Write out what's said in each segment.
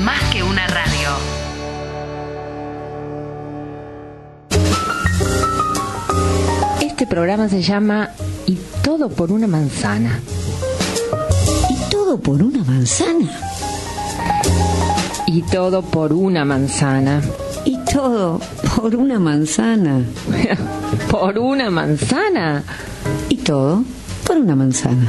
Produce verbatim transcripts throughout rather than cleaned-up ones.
Más que una radio. Este programa se llama Y todo por una manzana. ¿Y todo por una manzana? Y todo por una manzana. ¿Y todo por una manzana? ¿Por una manzana? ¿Y todo por una manzana?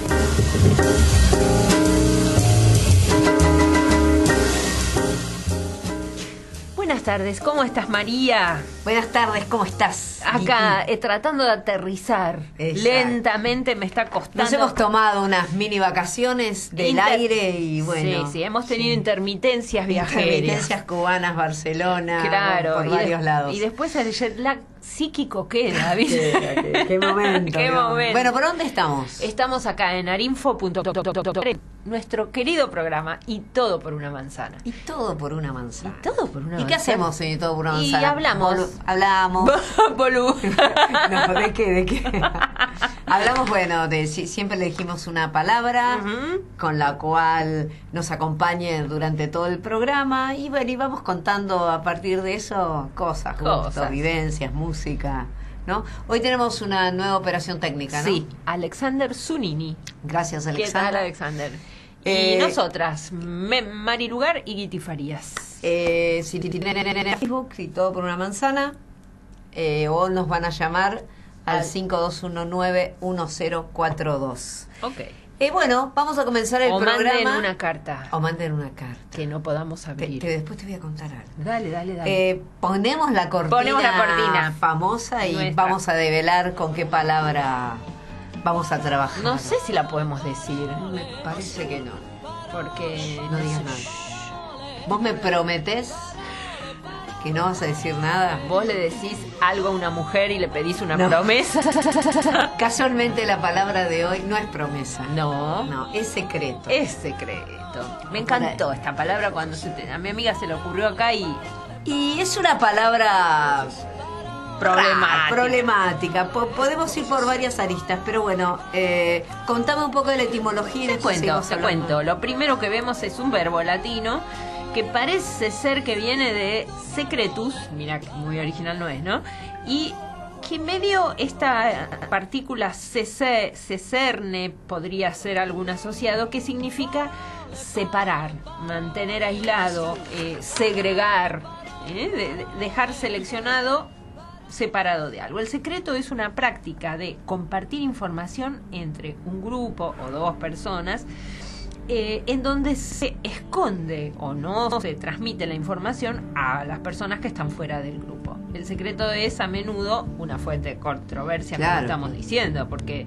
Buenas tardes, ¿cómo estás, María? Buenas tardes, ¿cómo estás? Acá, eh, tratando de aterrizar. Exacto. Lentamente me está costando. Nos hemos tomado unas mini vacaciones del Inter... aire y bueno. Sí, sí, hemos tenido sí. intermitencias viajeras. Intermitencias cubanas, Barcelona, claro, por y varios de... lados. Y después el jet lag psíquico queda, ¿viste? qué, qué, qué momento. Qué momento. Bueno, ¿por dónde estamos? Estamos acá en arinfo punto com, nuestro querido programa Y todo por una manzana. Y todo por una manzana. Y todo por una ¿Y manzana. qué hacemos en Y todo por una manzana? Y hablamos. Bolu hablamos. Bolú. No, ¿de qué? ¿De qué? Hablamos, bueno, de siempre elegimos una palabra uh-huh. con la cual nos acompañe durante todo el programa y bueno, y vamos contando a partir de eso cosas, cosas. Justo, vivencias, música, ¿no? Hoy tenemos una nueva operación técnica, ¿no? Sí, Alexander Zunini. Gracias, Alexander. ¿Qué tal, Alexander? Eh, y nosotras, Mari Lugar y Guiti Farías. Eh, si tienen Facebook, Y todo por una manzana, eh, o nos van a llamar al, al cinco dos uno nueve uno cero cuatro dos. Ok. Eh, bueno, vamos a comenzar el o programa. O manden una carta. O manden una carta. Que no podamos abrir. Que, que después te voy a contar algo. Dale, dale, dale. Eh, ponemos la cortina, ponemos la cortina famosa y nuestra. Vamos a develar con qué palabra vamos a trabajar. No sé si la podemos decir. Me parece que no. Porque no, no digas nada. ¿Vos me prometés que no vas a decir nada? Vos le decís algo a una mujer y le pedís una no. promesa. Casualmente la palabra de hoy no es promesa. No. No, es secreto. Es secreto. Me encantó Para... esta palabra cuando se te... a mi amiga se le ocurrió acá y... Y es una palabra... Problemática. Problemática. Po podemos ir por varias aristas, pero bueno, eh, contame un poco de la etimología y te cuento, te cuento. Lo primero que vemos es un verbo latino que parece ser que viene de secretus, mira que muy original no es, ¿no? Y que medio esta partícula ceserne podría ser algún asociado, que significa separar, mantener aislado, eh, segregar, eh, de, de dejar seleccionado, separado de algo. El secreto es una práctica de compartir información entre un grupo o dos personas, Eh, en donde se esconde o no se transmite la información a las personas que están fuera del grupo. El secreto es a menudo una fuente de controversia, claro, como estamos diciendo, porque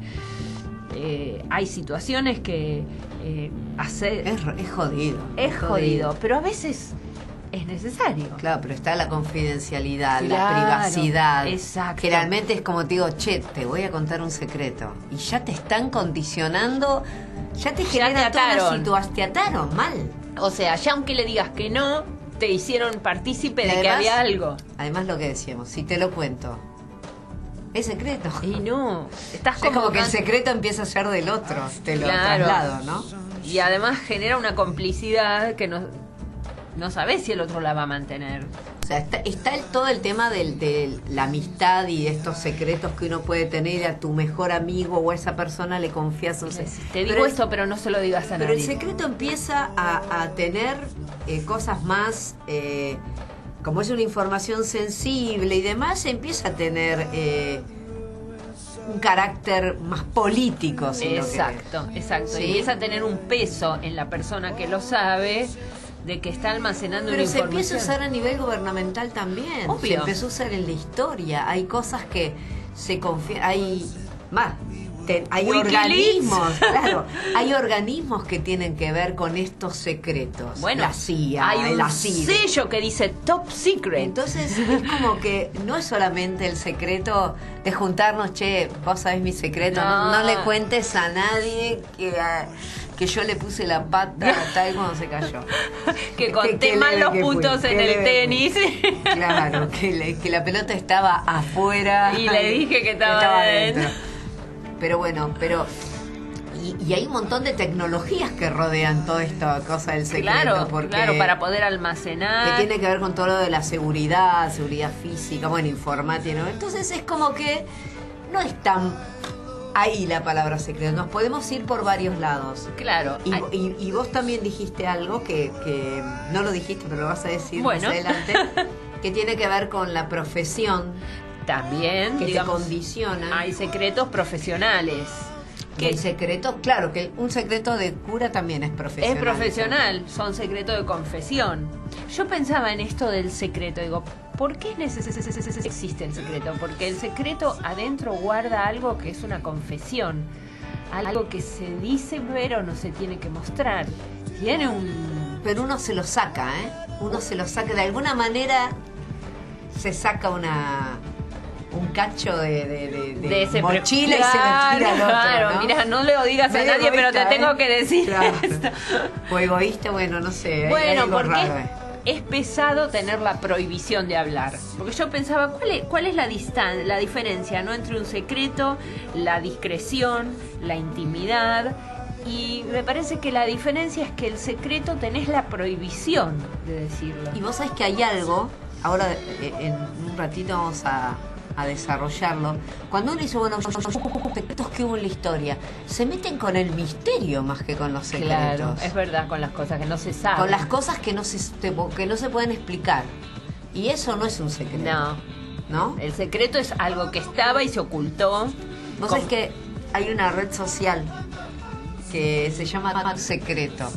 eh, hay situaciones que eh, hace, es, es jodido. Es jodido, jodido, pero a veces es necesario. Claro, pero está la confidencialidad, claro, la privacidad. Exacto. Generalmente es como te digo, che, te voy a contar un secreto. Y ya te están condicionando, ya te generan toda una situación, te ataron mal. O sea, ya aunque le digas que no, te hicieron partícipe de además, que había algo. Además lo que decíamos, si te lo cuento, es secreto. Y no, estás como, es como que el secreto empieza a ser del otro, te lo claro. traslado, ¿no? Y además genera una complicidad que no... no sabés si el otro la va a mantener. O sea, está, está el, todo el tema del, de la amistad y de estos secretos que uno puede tener, a tu mejor amigo o a esa persona le confías un secreto. Te digo pero esto, es, pero no se lo digas a pero nadie. Pero el secreto empieza a, a tener eh, cosas más, eh, como es una información sensible y demás, empieza a tener... Eh, un carácter más político. Si exacto, lo exacto. ¿sí? Y empieza a tener un peso en la persona que lo sabe, de que está almacenando pero una información. Pero se empieza a usar a nivel gubernamental también. Obvio. Se empezó a usar en la historia. Hay cosas que se confían. Hay más. Te, hay organismos, claro, hay organismos que tienen que ver con estos secretos. Bueno, la C I A, hay un la C I D. sello que dice Top Secret. Entonces es como que no es solamente el secreto de juntarnos, che, vos sabés mi secreto, no, no, no le cuentes a nadie que, a, que yo le puse la pata tal cuando se cayó. Que conté que, que mal los puntos fui, en el tenis. Claro, que, le, que la pelota estaba afuera. Y le dije que estaba, estaba adentro. Pero bueno, pero... Y, y hay un montón de tecnologías que rodean toda esta cosa del secreto. Claro, porque claro, para poder almacenar. Que tiene que ver con todo lo de la seguridad, seguridad física, bueno, informática, ¿no? Entonces es como que no es tan ahí la palabra secreto. Nos podemos ir por varios lados. Claro. Y, y, y vos también dijiste algo que, que no lo dijiste, pero lo vas a decir bueno. más adelante, que tiene que ver con la profesión. También, que digamos, te condiciona. Hay secretos profesionales. Que el secreto, claro, que un secreto de cura también es profesional. Es profesional, son secretos de confesión. Yo pensaba en esto del secreto, digo, ¿por qué existe el secreto? Porque el secreto adentro guarda algo que es una confesión, algo que se dice pero no se tiene que mostrar. Tiene un... Pero uno se lo saca, ¿eh? Uno se lo saca, de alguna manera se saca una... un cacho de, de, de, de, de ese mochila claro, y se lo tira al otro, claro, ¿no? mira, no le lo digas Medio a nadie, egoísta, pero te ¿eh? tengo que decir claro. esto. O egoísta, bueno, no sé. Hay, Bueno, hay algo porque raro, ¿eh? es pesado tener la prohibición de hablar. Porque yo pensaba, ¿cuál es, cuál es la distan la diferencia, ¿no? Entre un secreto, la discreción, la intimidad? Y me parece que la diferencia es que el secreto tenés la prohibición de decirlo. Y vos sabés que hay algo, ahora eh, en un ratito vamos a, a desarrollarlo. Cuando uno dice, bueno, yo, yo, yo, yo, secretos que hubo en la historia, se meten con el misterio más que con los secretos. Claro, es verdad, con las cosas que no se saben. Con las cosas que no se, que no se pueden explicar. Y eso no es un secreto. No. ¿No? El secreto es algo que estaba y se ocultó. Vos sabés que hay una red social que se llama Secreto.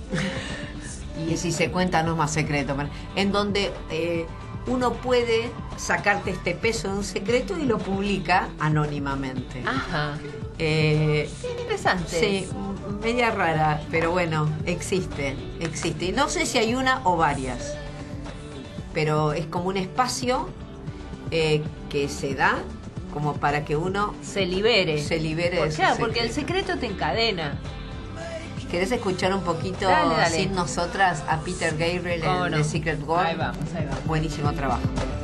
Y si se cuenta no es más secreto. En donde eh, uno puede sacarte este peso de un secreto y lo publica anónimamente. Ajá. Eh, Interesante. Sí, media rara, pero bueno, existe, existe. Y no sé si hay una o varias, pero es como un espacio eh, que se da como para que uno se libere. Se libere Por, de claro, su porque el secreto. secreto te encadena. ¿Querés escuchar un poquito dale, dale. sin nosotras a Peter Gabriel en no? The Secret World? Ahí vamos, ahí vamos. Buenísimo trabajo.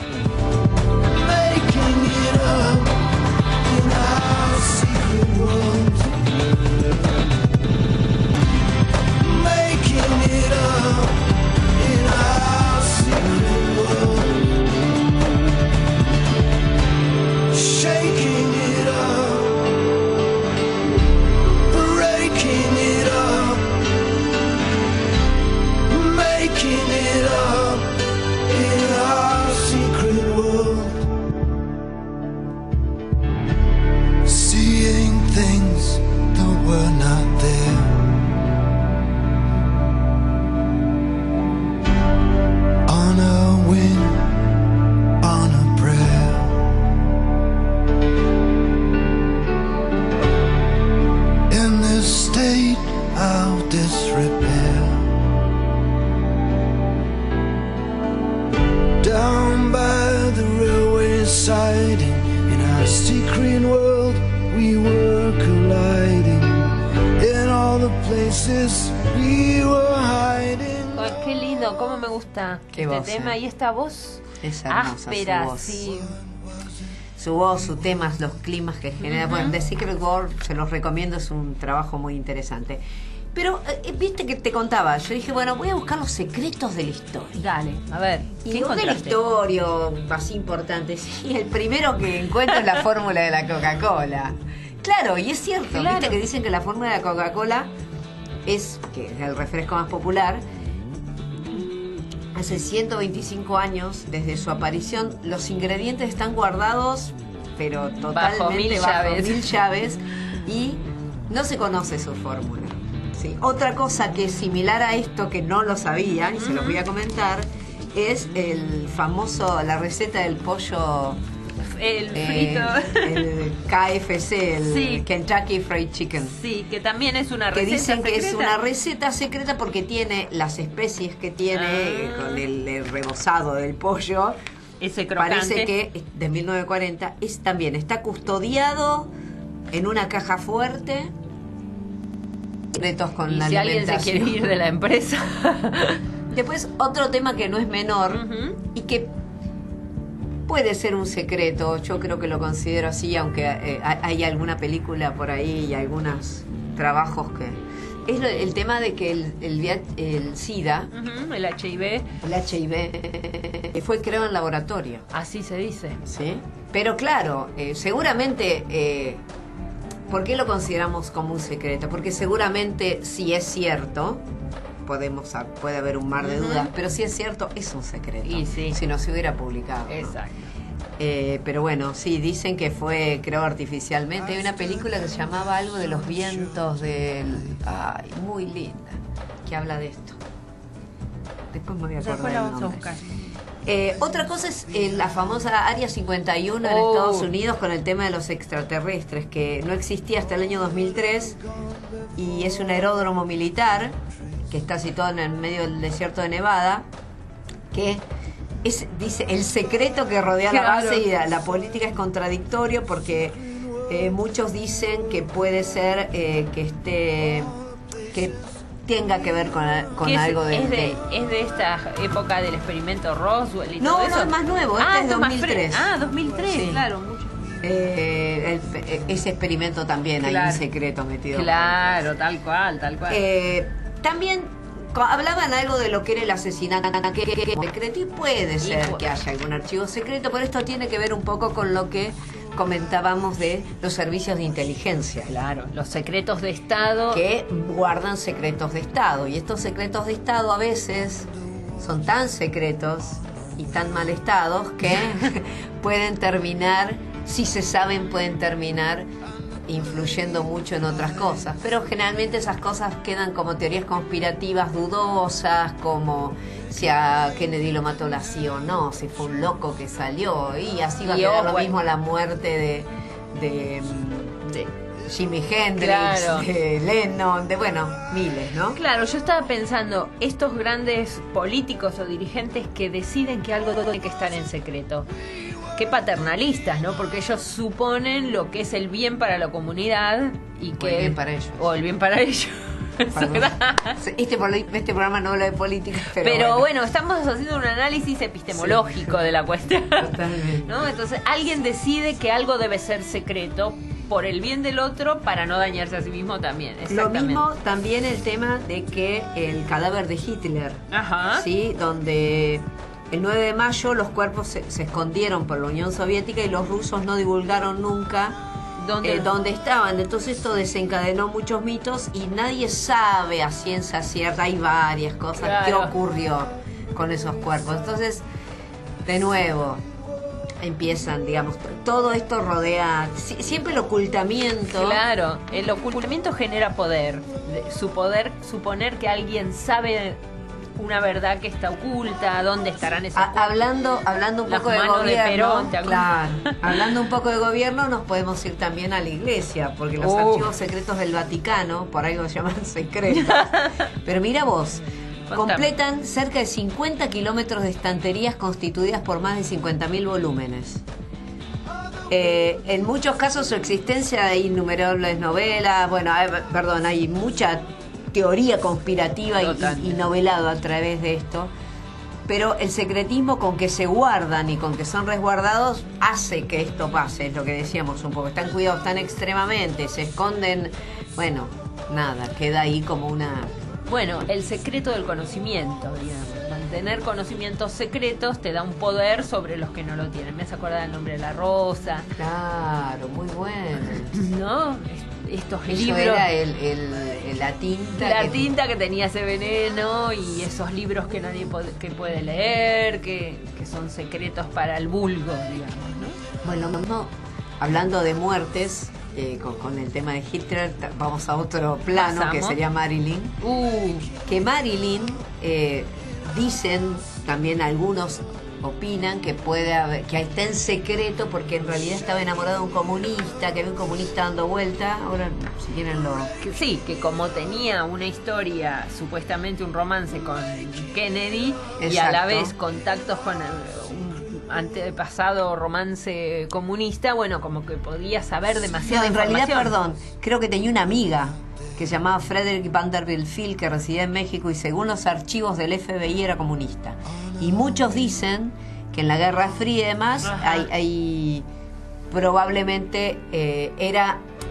Making it up in our secret world. Making it up in our secret world. Shaking it up, breaking it up, making it up in our secret world. Seeing things that were not there. On a wing, on a prayer. In this state of disrepair. Down by the railway siding, in our secret world we were colliding. In all the places we were hiding. Ay, qué lindo, cómo me gusta Qué este voz, tema eh. y esta voz Es hermosa áspera, su voz. sí. Su voz, sus temas, los climas que genera. Uh-huh. Bueno, The Secret World, se los recomiendo, es un trabajo muy interesante. Pero, eh, viste que te contaba, yo dije, bueno, voy a buscar los secretos de la historia. Dale, a ver, Y ¿qué no de la encontraste? historia, así importante. Sí, el primero que encuentro es la fórmula de la Coca-Cola. Claro, y es cierto, Claro. viste que dicen que la fórmula de la Coca-Cola es, que es el refresco más popular. Hace ciento veinticinco años, desde su aparición, los ingredientes están guardados, pero totalmente Bajo mil llaves. mil llaves, y no se conoce su fórmula. Sí. Otra cosa que es similar a esto, que no lo sabía, y se los voy a comentar, es el famoso, la receta del pollo El eh, frito. el K F C, el Sí. Kentucky Fried Chicken. Sí, que también es una Que receta dicen que es secreta. una receta secreta porque tiene las especies que tiene, eh, Ah. con el, el rebozado del pollo. Ese crocante. Parece que es de mil novecientos cuarenta es también está custodiado en una caja fuerte. Secretos con Y la si alguien se alimentación. quiere ir de la empresa. Después otro tema que no es menor Ujú. y que puede ser un secreto, yo creo que lo considero así, aunque eh, hay hay alguna película por ahí y algunas trabajos que... Es lo- el tema de que el, el, via- el SIDA, Ujú, el H I V, el H I V, fue creado en laboratorio. así se dice. ¿Sí? Pero claro, eh, seguramente, eh, ¿por qué lo consideramos como un secreto? Porque seguramente si es cierto, podemos a- puede haber un mar de Ujú. dudas, pero si es cierto, es un secreto. Y sí. Si no se hubiera publicado. ¿no? Exacto. Eh, pero bueno, sí, dicen que fue creado artificialmente. Hay una película que se llamaba algo de los vientos del... Ay, muy linda, que habla de esto. Después me voy a acordar Después la el vamos a nombre. buscar. Eh, otra cosa es eh, la famosa Área cincuenta y uno en Oh. Estados Unidos con el tema de los extraterrestres, que no existía hasta el año dos mil tres y es un aeródromo militar que está situado en el medio del desierto de Nevada, que es, dice, el secreto que rodea la Claro. base y la, la política es contradictorio porque eh, muchos dicen que puede ser eh, que esté que tenga que ver con, con ¿Qué es, algo de, es de, de- es de esta época del experimento Roswell y No, todo no, eso? es más nuevo, este ah, es esto más dos mil tres. fre- Ah, dos mil tres, Sí. claro. Mucho. Eh, el- eh, ese experimento también hay Claro. un secreto metido. Claro, tal cual, tal cual. Eh, también co- hablaban algo de lo que era el asesinato que, que- que- secreto y puede ser pu- que haya algún archivo secreto, pero esto tiene que ver un poco con lo que comentábamos de los servicios de inteligencia. Claro, los secretos de Estado. Que guardan secretos de Estado. Y estos secretos de Estado a veces son tan secretos y tan mal estados que pueden terminar, si se saben, pueden terminar influyendo mucho en otras cosas. Pero generalmente esas cosas quedan como teorías conspirativas dudosas, como si a Kennedy lo mató la C I A o no, si fue un loco que salió, y así va a Y quedar lo Orwell. mismo la muerte de... de mm, de- Jimi Hendrix, Claro. de Lennon, de bueno, miles, ¿no? Claro, yo estaba pensando, estos grandes políticos o dirigentes que deciden que algo tiene que estar en secreto. Qué paternalistas, ¿no? Porque ellos suponen lo que es el bien para la comunidad y O que... el bien para ellos. O el bien para ellos. Perdón. Este, poli- este programa no habla de política, pero, Pero, bueno. bueno. estamos haciendo un análisis epistemológico de la cuestión. Totalmente. ¿No? Entonces, alguien decide que algo debe ser secreto por el bien del otro para no dañarse a sí mismo también. Lo Exactamente. mismo también el tema de que el cadáver de Hitler, Ajá. ¿sí? Donde el nueve de mayo los cuerpos se, se escondieron por la Unión Soviética y los rusos no divulgaron nunca ¿Dónde? eh, dónde estaban. Entonces esto desencadenó muchos mitos y nadie sabe a ciencia cierta, hay varias cosas, Claro. qué ocurrió con esos cuerpos. Entonces, de nuevo, empiezan, digamos, todo esto rodea, si- siempre el ocultamiento. Claro, el ocultamiento genera poder. De- Su poder, suponer que alguien sabe una verdad que está oculta, dónde estarán esas Ha- hablando hablando un Las poco de manos de gobierno, Perón, ¿te acuerdas? claro, hablando un poco de gobierno nos podemos ir también a la iglesia, porque los Uf. archivos secretos del Vaticano, por ahí los llaman secretos, pero mira vos, Contame. completan cerca de cincuenta kilómetros de estanterías constituidas por más de cincuenta mil volúmenes. Eh, en muchos casos su existencia hay innumerables novelas, bueno, hay- perdón, hay mucha teoría conspirativa y, Total. y novelado a través de esto, pero el secretismo con que se guardan y con que son resguardados hace que esto pase, es lo que decíamos un poco, están cuidados tan extremadamente, se esconden, bueno, nada, queda ahí como una... Bueno, el secreto del conocimiento, digamos. Mantener conocimientos secretos te da un poder sobre los que no lo tienen. Me hace acordar el nombre de la rosa, Claro, muy bueno. ¿no? Es- Estos Eso libros. era el, el- el- la tinta. La que- tinta que tenía ese veneno y esos libros que nadie pod- que puede leer, que, que son secretos para el vulgo, digamos, ¿no? Bueno, lo mismo, hablando de muertes, eh, con, con el tema de Hitler, ta- vamos a otro plano que Pasamos. sería Marilyn. Uh, Que Marilyn, eh, dicen también algunos opinan que puede haber, que está en secreto porque en realidad estaba enamorado de un comunista, que había un comunista dando vuelta. Ahora, si quieren lo... que sí, que como tenía una historia, supuestamente un romance con Kennedy y a Exacto. la vez contactos con eh, un antepasado romance comunista, bueno, como que podía saber No, demasiada en realidad, información. perdón, creo que tenía una amiga que se llamaba Frederick Vanderbilt Field, que residía en México y según los archivos del F B I era comunista. Y muchos dicen que en la Guerra Fría y demás Ajá. hay, hay probablemente eh, era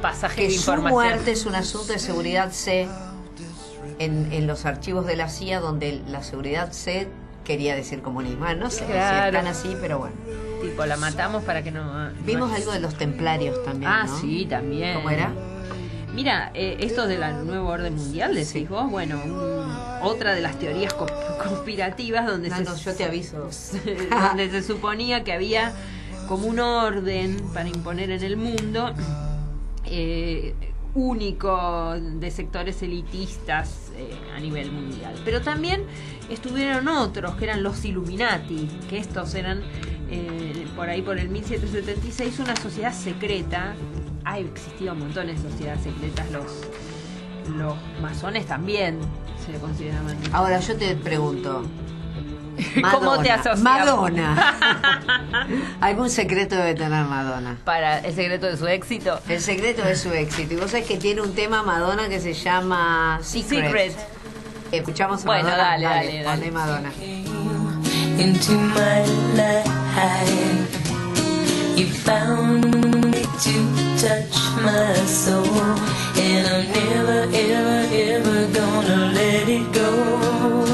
pasajes que de su información. muerte es un asunto de seguridad C en, en los archivos de la C I A, donde la seguridad C quería decir comunismo. Ah, no sé Claro. si están así, pero bueno. Tipo, la matamos para que no... Vimos no- algo de los templarios también, Ah, ¿no? sí, también. ¿Cómo era? Mira, eh, esto de la nueva orden mundial, decís Sí. vos, bueno, un- otra de las teorías co- conspirativas donde No, se, no, yo te aviso. donde se suponía que había como un orden para imponer en el mundo eh, único de sectores elitistas eh, a nivel mundial. Pero también estuvieron otros que eran los Illuminati, que estos eran eh, por ahí por el mil setecientos setenta y seis una sociedad secreta. Ha existido montones de sociedades secretas, los los masones también se le consideraban. Ahora yo te pregunto. ¿Cómo te asociamos? Madonna. Algún secreto debe tener Madonna. Para el secreto de su éxito. El secreto de su éxito. Y vos sabés que tiene un tema Madonna que se llama Secret. Secret. Escuchamos a Bueno, Madonna. dale, dale, dale. Poné Madonna. Into my life, you found me to touch my soul, and I'm never, ever, ever gonna let it go.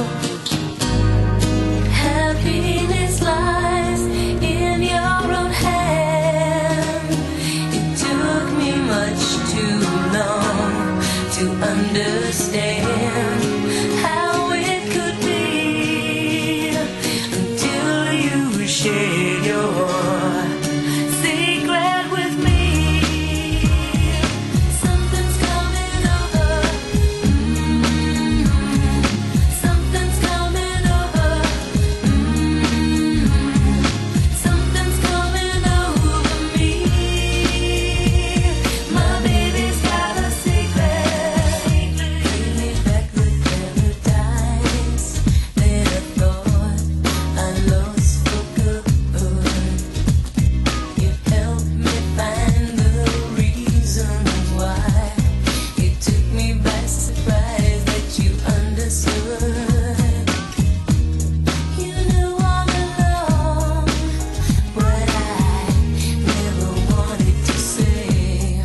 Happiness lies in your own hand. It took me much too long to understand how it could be until you shared your secret with me. Something's coming over. Mm. Something's coming over. Mm. Something's coming over me. My baby's got a secret. Bring me back the paradise that I thought I lost for good. You helped me find the reasons why. It took me by surprise that you understood. You knew all along what I never wanted to say,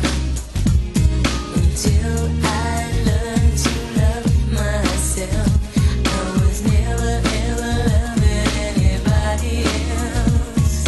until I learned to love myself. I was never ever loving anybody else.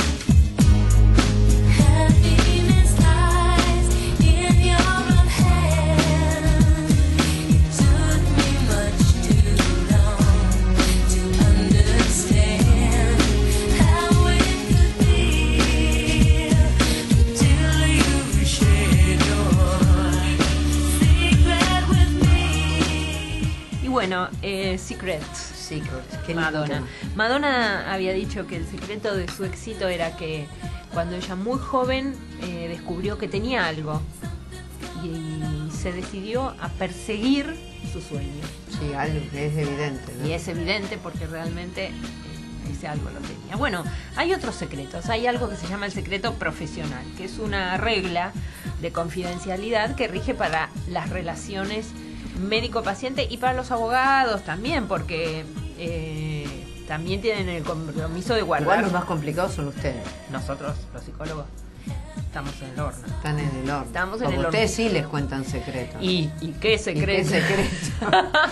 Happiness lies in your own hand. It took me much too long to understand how it could be until you shared your secret with me. Y bueno, eh, Secret. Secret. Qué lindo Madonna. tema. Madonna había dicho que el secreto de su éxito era que cuando ella muy joven eh, descubrió que tenía algo y, se decidió a perseguir su sueño. Sí, algo que es evidente, ¿no? Y es evidente porque realmente eh, ese algo lo tenía. Bueno, hay otros secretos. Hay algo que se llama el secreto profesional, que es una regla de confidencialidad que rige para las relaciones médico-paciente y para los abogados también, porque eh, también tienen el compromiso de Igual guardar. los más complicados son ustedes. Nosotros, los psicólogos, estamos en el horno. Están en el horno. Estamos en Porque el horno. ustedes sí les cuentan secretos. ¿Y, y qué ¿Y secreto? qué secreto?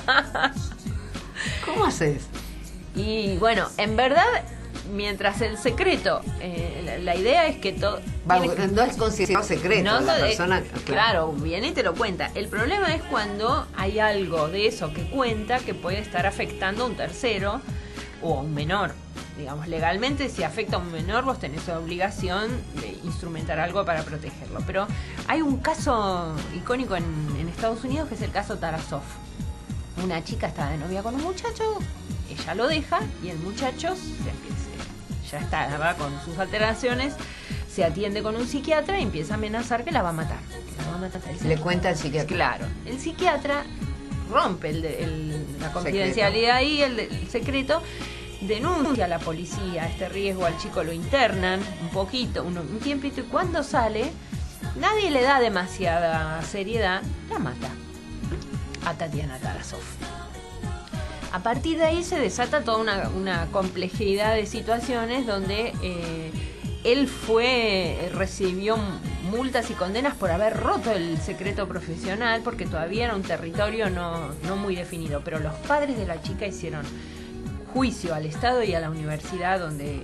¿Cómo haces? Y bueno, en verdad, mientras el secreto, eh, la, la idea es que todo... Va, no es considerado secreto. No, la no, eh, persona. claro, viene y te lo cuenta. El problema es cuando hay algo de eso que cuenta que puede estar afectando a un tercero o a un menor. Digamos, legalmente, si afecta a un menor, vos tenés la obligación de instrumentar algo para protegerlo. Pero hay un caso icónico en, en Estados Unidos que es el caso Tarasov. Una chica está de novia con un muchacho, ella lo deja y el muchacho se empieza, ya está, va con sus alteraciones, se atiende con un psiquiatra y empieza a amenazar que la va a matar. que la va a matar. El Le cuenta al psiquiatra. Claro, el psiquiatra rompe el de- el- la confidencialidad y el, de- el secreto, denuncia a la policía este riesgo, al chico lo internan un poquito, un, un tiempito, y cuando sale, nadie le da demasiada seriedad, la mata a Tatiana Tarasov. A partir de ahí se desata toda una, una complejidad de situaciones donde eh, él fue, recibió multas y condenas por haber roto el secreto profesional, porque todavía era un territorio no, no muy definido. Pero los padres de la chica hicieron juicio al Estado y a la universidad donde eh,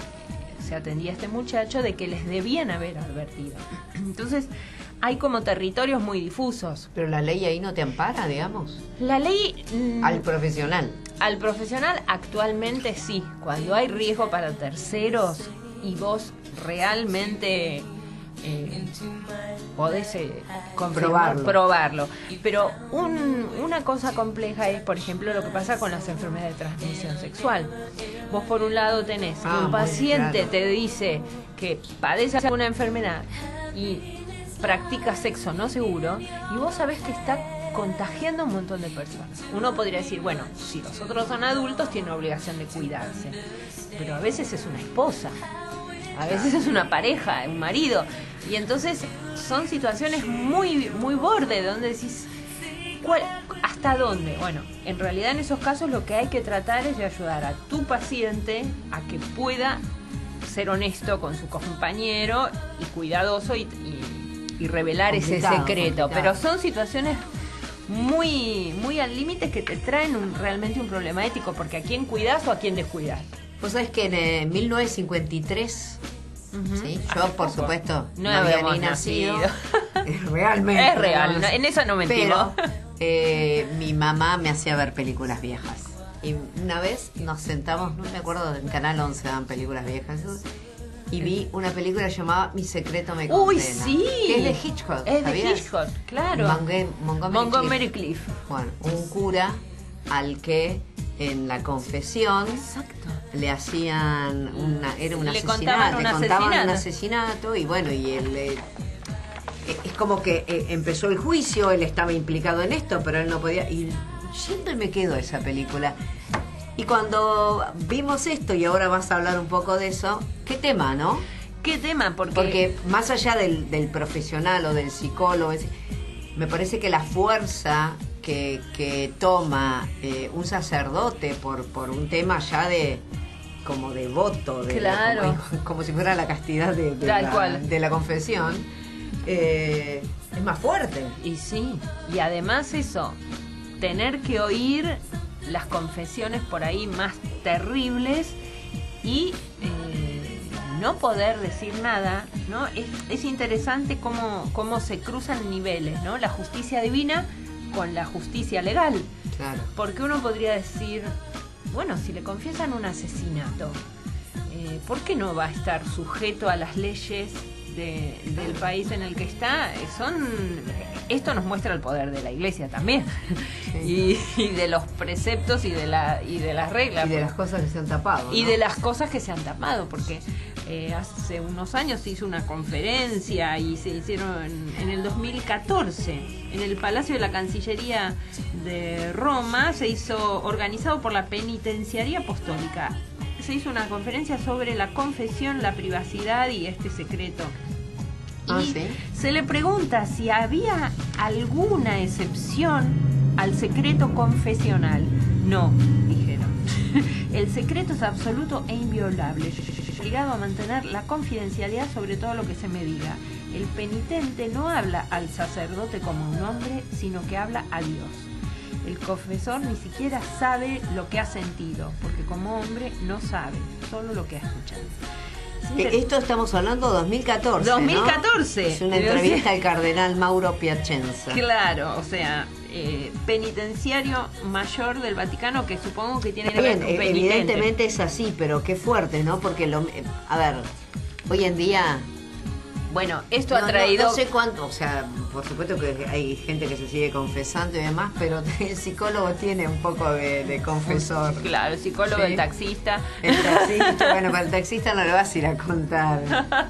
se atendía a este muchacho de que les debían haber advertido. Entonces, hay como territorios muy difusos. Pero la ley ahí no te ampara, digamos. La ley... mm, Al profesional. Al profesional actualmente sí, cuando hay riesgo para terceros y vos realmente eh, podés eh, confirmar, Probarlo. probarlo. Pero un- una cosa compleja es, por ejemplo, lo que pasa con las enfermedades de transmisión sexual. Vos por un lado tenés que Ah, un muy paciente claro. te dice que padece alguna enfermedad y practica sexo no seguro, y vos sabés que está contagiando a un montón de personas. Uno podría decir, bueno, si los otros son adultos, tienen obligación de cuidarse. Pero a veces es una esposa, a veces es una pareja, un marido. Y entonces son situaciones muy, muy borde, donde decís, ¿cuál, ¿hasta dónde? Bueno, en realidad en esos casos lo que hay que tratar es de ayudar a tu paciente a que pueda ser honesto con su compañero y cuidadoso y, y- y revelar ese Complicado, secreto. complicado. Pero son situaciones muy, muy al límite que te traen un- realmente un problema ético, porque a quién cuidás o a quién descuidás. Vos sabés que en eh, mil novecientos cincuenta y tres, Ujú. ¿sí? Hace Yo por poco. supuesto No no, había habíamos ni nacido. nacido. Realmente. Es real, no, no- en eso no mentimos. Pero eh, mi mamá me hacía ver películas viejas. Y una vez nos sentamos, no me acuerdo, en Canal once daban películas viejas. Y vi una película llamada Mi secreto me condena. Uy, sí. Que es de Hitchcock. Es de ¿sabías? Hitchcock, claro. Monge- Montgomery, Montgomery Clift. Cliff. Bueno, un cura al que en la confesión Exacto. le hacían una, era un Le asesinato, contaban un le contaban un asesinato. asesinato y bueno, y él eh, eh, es como que eh, empezó el juicio, él estaba implicado en esto, pero él no podía, y siempre me quedó esa película. Y cuando vimos esto, y ahora vas a hablar un poco de eso, qué tema, ¿no? ¿Qué tema? Porque, Porque más allá del, del profesional o del psicólogo, es- me parece que la fuerza que, que toma eh, un sacerdote por, por un tema ya de como de voto, de, Claro. como, como si fuera la castidad de, de Tal la, cual. de la confesión, eh, es más fuerte. y sí, y además eso, tener que oír las confesiones por ahí más terribles y eh, no poder decir nada, ¿no? Es, es interesante cómo, cómo se cruzan niveles, ¿no? La justicia divina con la justicia legal. Claro. Porque uno podría decir, bueno, si le confiesan un asesinato, eh, ¿por qué no va a estar sujeto a las leyes de- del país en el que está? Eh, Son, esto nos muestra el poder de la Iglesia también, y, y de los preceptos y de la y de las reglas. Y de las cosas que se han tapado. Y ¿no? de las cosas que se han tapado, porque eh, hace unos años se hizo una conferencia y se hicieron en, en el dos mil catorce en el Palacio de la Cancillería de Roma, se hizo, organizado por la Penitenciaría Apostólica, se hizo una conferencia sobre la confesión, la privacidad y este secreto. Ah, Y ¿sí? se le pregunta si había alguna excepción al secreto confesional. No, dijeron. El secreto es absoluto e inviolable, obligado a mantener la confidencialidad sobre todo lo que se me diga. El penitente no habla al sacerdote como un hombre, sino que habla a Dios. El confesor ni siquiera sabe lo que ha sentido, porque como hombre no sabe, solo lo que ha escuchado. Es Que inter- esto estamos hablando dos mil catorce, ¿no? dos mil catorce. Es una entrevista al cardenal Mauro Piacenza. Claro, o sea, eh, penitenciario mayor del Vaticano, que supongo que tiene que Bien, ver con eh, penitente. evidentemente es así, pero qué fuerte, ¿no? Porque, lo, eh, a ver, hoy en día... Bueno, esto no, ha no- traído... No, sé cuánto, o sea, por supuesto que hay gente que se sigue confesando y demás, pero el psicólogo tiene un poco de, de confesor. Claro, el psicólogo, Sí. el taxista. El taxista, bueno, para el taxista no le vas a ir a contar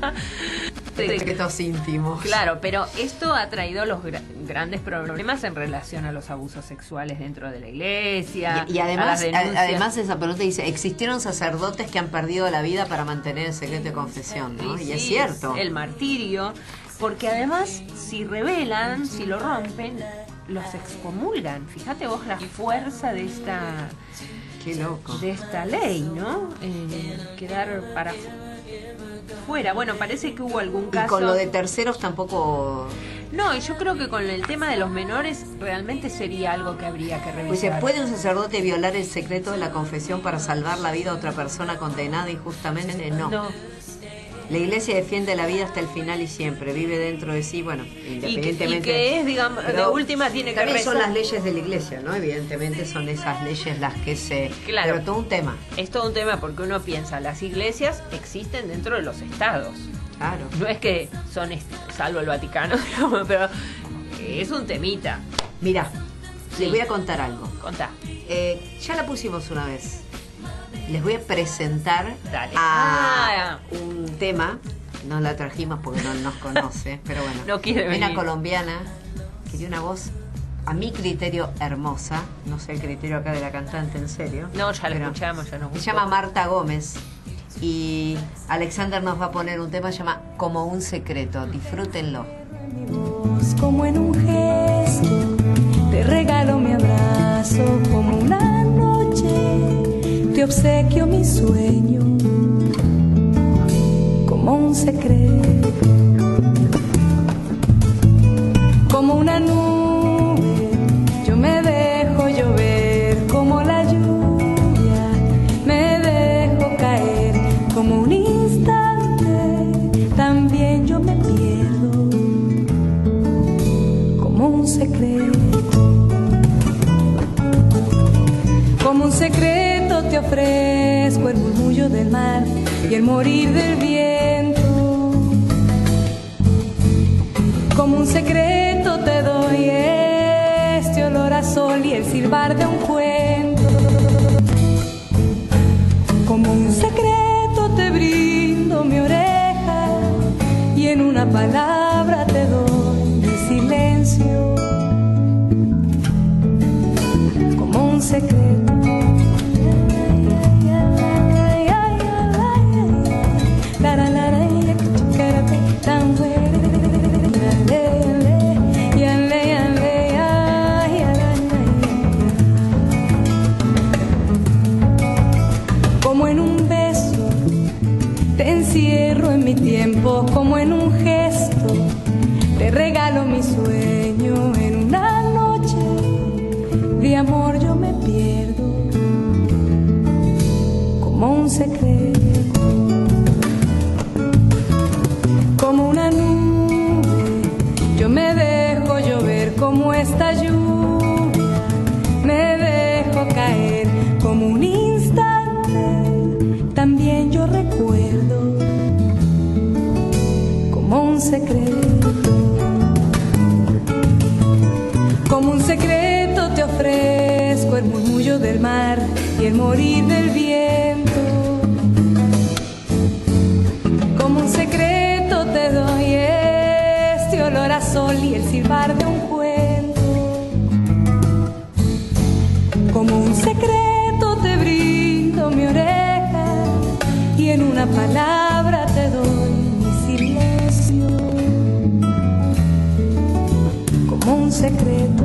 secretos íntimos. Claro, pero esto ha traído los gra- grandes problemas en relación a los abusos sexuales dentro de la iglesia. Y, y a además, las denuncias. a- además esa pregunta dice, existieron sacerdotes que han perdido la vida para mantener el secreto de confesión, ¿no? Y, sí, es cierto. El martirio, porque además si revelan, si lo rompen, los excomulgan. Fíjate vos la fuerza de esta Qué loco. de esta ley, ¿no? Eh, quedar para fuera. Bueno, parece que hubo algún Y caso. con lo de terceros tampoco... No, y yo creo que con el tema de los menores realmente sería algo que habría que revisar. Pues se puede un sacerdote violar el secreto de la confesión para salvar la vida a otra persona condenada injustamente. No. No. La Iglesia defiende la vida hasta el final y siempre. Vive dentro de sí, bueno, Y que, independientemente. y que es, digamos, de Pero última tiene que también rezar. son las leyes de la Iglesia, ¿no? Evidentemente son esas leyes las que se... Claro. Pero todo un tema. Es todo un tema porque uno piensa, las iglesias existen dentro de los estados. Claro. No es que son, est- salvo el Vaticano, digamos, pero es un temita. Mirá, Sí. les voy a contar algo. Contá. Eh, ya la pusimos una vez. Les voy a presentar Dale. a Ah. un tema. No la trajimos porque no nos conoce, pero bueno. No quiere Una venir. colombiana que tiene una voz, a mi criterio, hermosa. No sé el criterio acá de la cantante, en serio. No, ya la Pero escuchamos, ya nos Se gustó. llama Marta Gómez. Y Alexander nos va a poner un tema que se llama Como un secreto. Disfrútenlo. Mi voz como en un gesto, te regalo mi abrazo como una noche, te obsequio mi sueño como un secreto, como una nube, yo me dejo llover como la lluvia, me dejo caer como un instante, también yo me pierdo como un secreto, como un secreto te ofrezco el murmullo del mar y el morir del viento, como un secreto te doy este olor a sol y el silbar de un cuento, como un secreto te brindo mi oreja y en una palabra te doy mi silencio, como un secreto. Como en un beso te encierro en mi tiempo, como en un gesto te regalo mi sueño, en una noche de amor yo me pierdo como un secreto, como una nube yo me dejo llover como esta lluvia, me dejo caer como un instante, también yo recuerdo como un secreto, como un secreto te ofrezco el murmullo del mar y el morir del viento, como un secreto te doy este olor a sol y el silbar de un cuento, como un secreto te brindo mi oreja y en una palabra te doy mi silencio, como un secreto.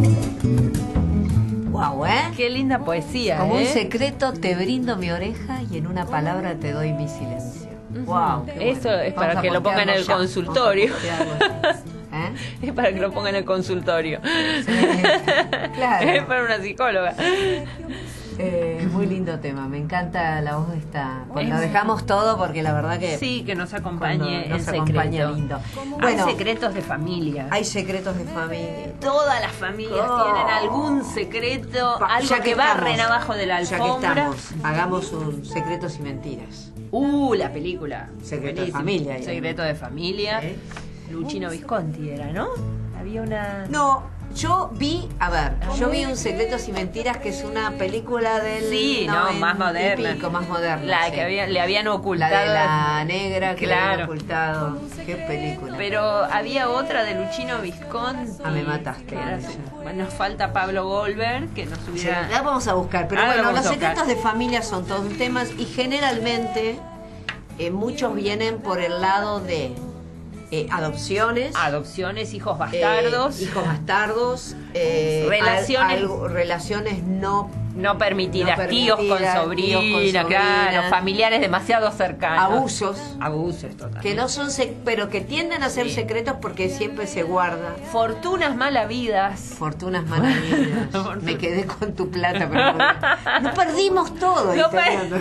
Guau, ¿eh? Qué linda poesía, Como ¿eh? un secreto te brindo mi oreja y en una palabra te doy mi silencio. Wow, qué Eso bueno. es Vamos para a que lo pongan en el postearlo ya. consultorio. Vamos a postearlo. ¿Eh? Es para que lo pongan en el consultorio. Claro. Es para una psicóloga. Eh, muy lindo tema, me encanta la voz de esta. Pues Es lo muy- dejamos todo porque la verdad que Sí, que nos cuando acompañe nos en acompaña secreto. lindo. Hay Bueno, secretos de familia. hay secretos de familia. Todas las familias Oh. tienen algún secreto, Pa- algo ya que, estamos, barren abajo de la Ya que alfombra. estamos, hagamos un secretos y mentiras. Uh, la película. Secreto de Buenísimo. familia, ya. Secreto de familia. ¿Eh? Luchino Visconti era, ¿no? Había una... No, yo vi, a ver, A yo ver. vi un Secretos y Mentiras que es una película del Sí, no, noventa más y moderna. pico, más moderna. La sí. que había, le habían La ocultado. de la negra que le Claro. habían ocultado. Qué película. Pero había otra de Luchino Visconti. Ah, me mataste, que era- ella. bueno, nos falta Pablo Goldberg, que nos Sí, hubiera... la vamos a buscar, pero Ah, la bueno, vamos los a buscar. secretos de familia son todos temas y generalmente eh, muchos vienen por el lado de eh, adopciones, Adopciones, hijos bastardos. eh, hijos bastardos, eh, Relaciones. al- algo- relaciones no No permitir No a tíos con permitir a sobrinas, tíos con claro, sobrinas. familiares demasiado cercanos. Abusos. Abusos, totalmente. Que no son, sec- pero que tienden a ser Sí. secretos porque siempre se guarda. Fortunas malavidas. Fortunas maravillas. Fortuna. Me quedé con tu plata, pero no, no perdimos todo. No italiano.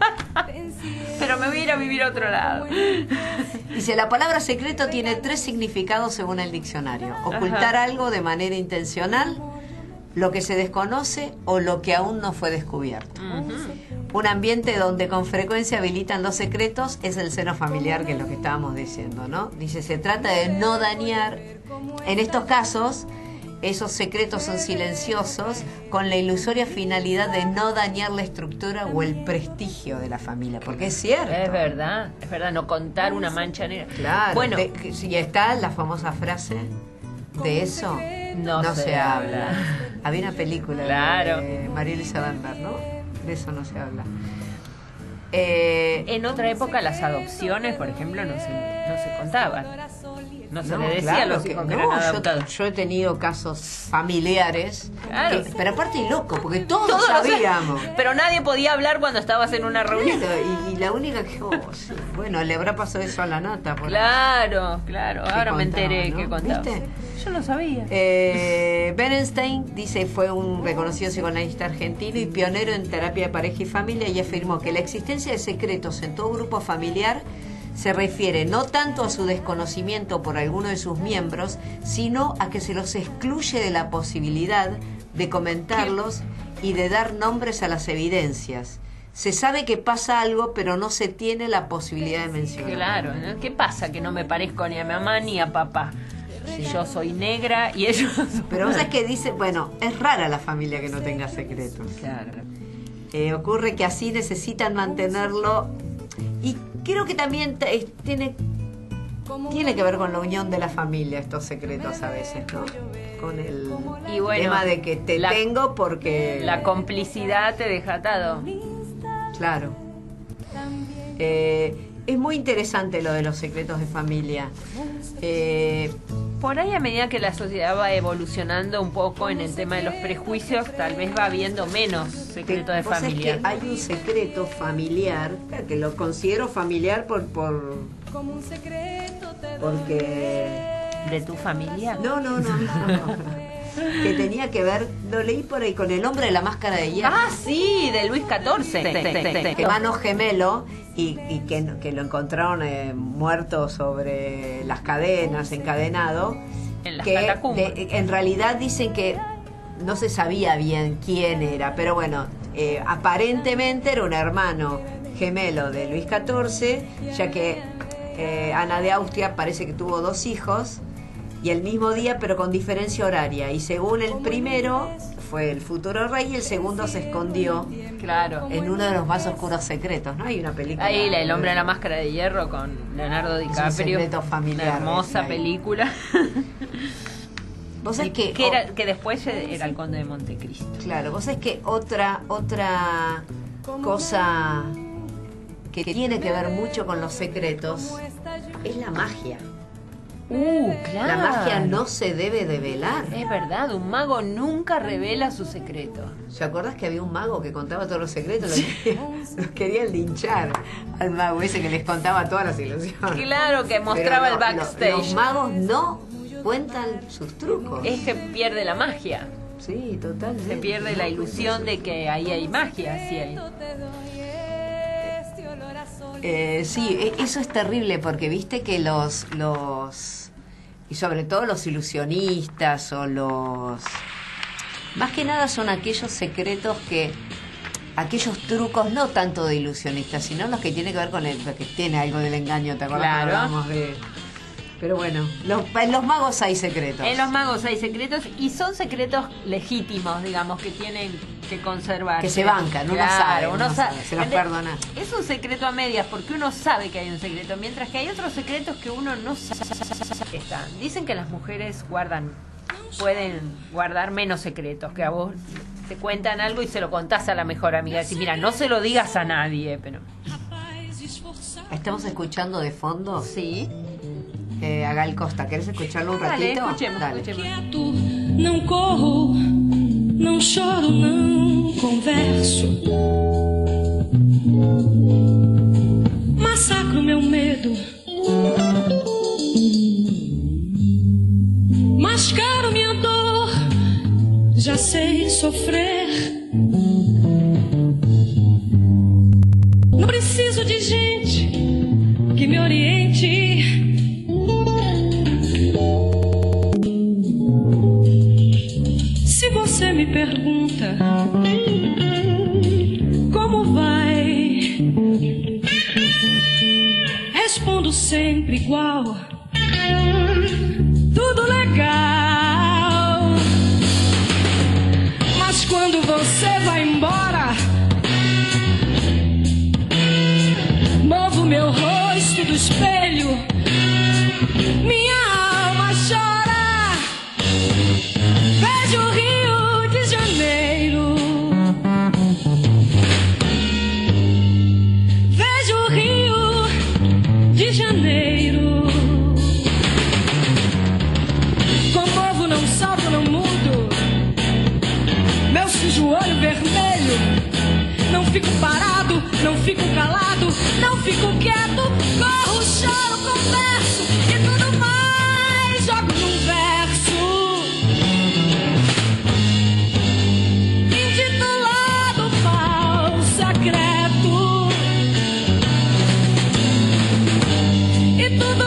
Pero me voy a ir a vivir a otro lado. Dice, la palabra secreto tiene tres significados según el diccionario. Ocultar Ajá. algo de manera intencional, lo que se desconoce o lo que aún no fue descubierto. Un ambiente donde con frecuencia habilitan los secretos es el seno familiar, que es lo que estábamos diciendo, ¿no? Dice, se trata de no dañar. En estos casos, esos secretos son silenciosos con la ilusoria finalidad de no dañar la estructura o el prestigio de la familia, porque es cierto. Es verdad, es verdad, no contar una mancha negra. Claro, Bueno, de- que- si está la famosa frase de eso No no, se se, habla. habla. Había una película Claro. de María Elisa Bamber, ¿no? De eso no se habla. Eh, en otra época las adopciones, por ejemplo, no se, no se contaban. No se no, le decía claro a los que hijos que no, eran yo, adoptados. yo he tenido casos familiares, Claro. que- pero aparte loco, porque todos, Todos lo sabíamos. sa- Pero nadie podía hablar cuando estabas en una reunión. Claro, y, y la única que, oh, sí, bueno, le habrá pasado eso a la nata. por- Claro, claro. Que Ahora me contaba, enteré ¿no? que contaba. ¿Viste? Yo no sabía. Eh, Bernstein dice fue un reconocido psicoanalista argentino y pionero en terapia de pareja y familia, y afirmó que la existencia de secretos en todo grupo familiar se refiere no tanto a su desconocimiento por alguno de sus miembros, sino a que se los excluye de la posibilidad de comentarlos y de dar nombres a las evidencias. Se sabe que pasa algo, pero no se tiene la posibilidad de mencionarlo. Claro, ¿no? ¿Qué pasa? Que no me parezco ni a mamá ni a papá. Si yo soy negra y ellos... Pero vos sabés que dice, bueno, es rara la familia que no tenga secretos. Claro. Eh, ocurre que así necesitan mantenerlo, y creo que también t- es- tiene tiene que ver con la unión de la familia estos secretos a veces, ¿no? Con el Y bueno, tema de que te la- tengo porque La complicidad te deja atado. claro. Eh, es muy interesante lo de los secretos de familia. Eh, Por ahí, a medida que la sociedad va evolucionando un poco en el tema de los prejuicios, tal vez va habiendo menos secretos de vos sabés familia. que hay un secreto familiar, claro, que lo considero familiar por por porque ¿De tu familia? no, no, no, no. Que tenía que ver, lo leí por ahí, con el hombre de la máscara de hierro. Ah, sí, de Luis catorce. Hermano gemelo, y, y que, que lo encontraron eh, muerto sobre las cadenas, encadenado. En las que catacumbas. de- en realidad dicen que no se sabía bien quién era, pero bueno, eh, aparentemente era un hermano gemelo de Luis catorce, ya que eh, Ana de Austria parece que tuvo dos hijos, y el mismo día, pero con diferencia horaria. Y según el primero, fue el futuro rey, y el segundo se escondió Claro. en uno de los más oscuros secretos, ¿no? Hay una película. Ahí la- el hombre de la máscara de hierro con Leonardo DiCaprio. secreto familiar, Una hermosa ahí. película. Vos sabés que, que, era, que después era el Conde de Montecristo. claro, vos sabés que otra, otra cosa que tiene que ver mucho con los secretos es la magia. Uh, claro. La magia no se debe develar. Es verdad, un mago nunca revela su secreto. ¿Se acordás que había un mago que contaba todos los secretos? Los, querían, los querían linchar al mago ese que les contaba todas las ilusiones. Claro, que mostraba Pero no, el backstage. lo- los magos no cuentan sus trucos. Es que pierde la magia. Sí, totalmente. Se pierde la ilusión de que ahí hay magia. Sí hay. Eh, sí, e- eso es terrible porque viste que los, los, y sobre todo los ilusionistas o los, más que nada son aquellos secretos que, aquellos trucos no tanto de ilusionistas, sino los que tienen que ver con el, que tiene algo del engaño, ¿te acuerdas? Claro. que hablábamos de, pero bueno, los, en los magos hay secretos. En los magos hay secretos y son secretos legítimos, digamos, que tienen que conservar. Que se bancan, uno sabe, uno sabe, se los perdona. Es un secreto a medias porque uno sabe que hay un secreto, mientras que hay otros secretos que uno no sabe que están. Dicen que las mujeres guardan, pueden guardar menos secretos, que a vos te cuentan algo y se lo contás a la mejor amiga. Decís, mira, no se lo digas a nadie, pero... Estamos escuchando de fondo Sí. eh, a Gal Costa. ¿Querés escucharlo un Dale, ratito? escuchemos, Dale. escuchemos. Quieto, não corro, Não choro, não converso. Massacro meu medo. Mascaro minha dor. Já sei sofrer. Não preciso de gente que me oriente. Se você me pergunta como vai, respondo sempre igual. Tudo legal. Mas quando você vai embora, movo meu rosto do espelho, minha alma chora. Vejo o Rio de Janeiro, vejo o Rio de Janeiro. Comovo, não salvo, não mudo, meu sujo olho vermelho. Não fico parado, não fico calado, não fico quieto. Corro, choro, converso e tudo mais jogo num verso intitulado Mal Secreto. E tudo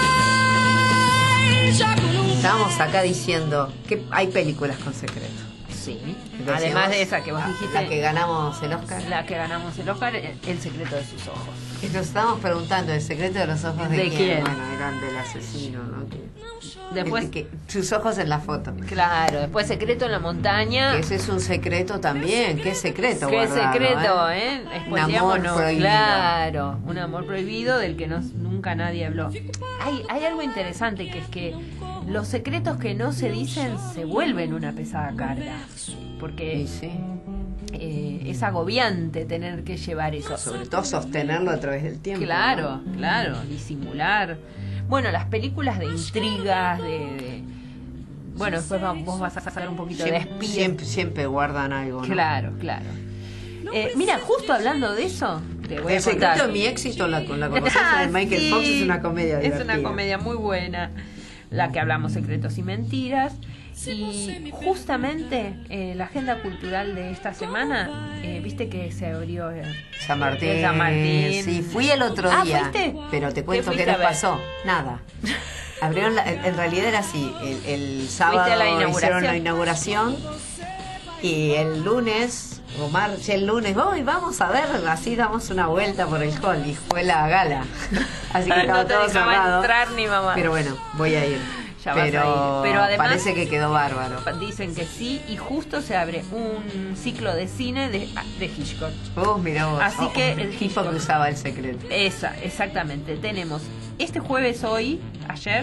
mais jogo num verso. Estábamos acá diciendo que hay películas con secreto. Sí. Entonces, Además vos, de esa que vos la- dijiste, la que ganamos el Oscar. la que ganamos el Oscar, El, el secreto de sus ojos. Y nos estábamos preguntando, ¿el secreto de los ojos de, ¿De quién? Bueno, eran del asesino, ¿no? Que, Después, el que, sus ojos en la foto. claro, después Secreto en la montaña. Ese es un secreto también. ¿Qué secreto? Qué guardado, secreto, ¿eh? ¿eh? Un Espoteamos, amor no, prohibido. claro, un amor prohibido del que no, nunca nadie habló. Hay, hay algo interesante, que es que los secretos que no se dicen se vuelven una pesada carga, porque Y sí, eh, es agobiante tener que llevar eso. sobre todo sostenerlo a través del tiempo. Claro, ¿no? claro, disimular. Bueno, las películas de intrigas, de... de- bueno, después va- vos vas a sacar un poquito de Siempre, espía. siempre, siempre guardan algo, ¿no? Claro, claro. Eh, mira, justo hablando de eso, te voy El a secreto contar. de mi éxito, la, la conversación Ah, de Michael sí. Fox, es una comedia Es divertida. una comedia muy buena, la que hablamos, Secretos y Mentiras. Y justamente eh, la agenda cultural de esta semana, eh, viste que se abrió eh, San Martín. de San Martín. Sí, fui el otro Ah, día. ¿fuiste? Pero te ¿Qué cuento fuiste qué a nos ver? pasó. Nada. Abrieron la- en en realidad era así. El, el sábado ¿Fuiste a la hicieron inauguración? la inauguración. Y el lunes, Omar, sí, el lunes, voy, vamos a ver, así damos una vuelta por el hall. Y fue la gala. Así que estaba No te todo dejaba cerrado. entrar ni mamá. Pero bueno, voy a ir. Ya vas pero, a ir. Pero además- parece que quedó bárbaro. Dicen que sí, y justo se abre un ciclo de cine de, de Hitchcock. Oh, mirá vos. Así Oh, que el el tipo Hitchcock. que usaba el secreto. Esa, exactamente. Tenemos este jueves, hoy, ayer,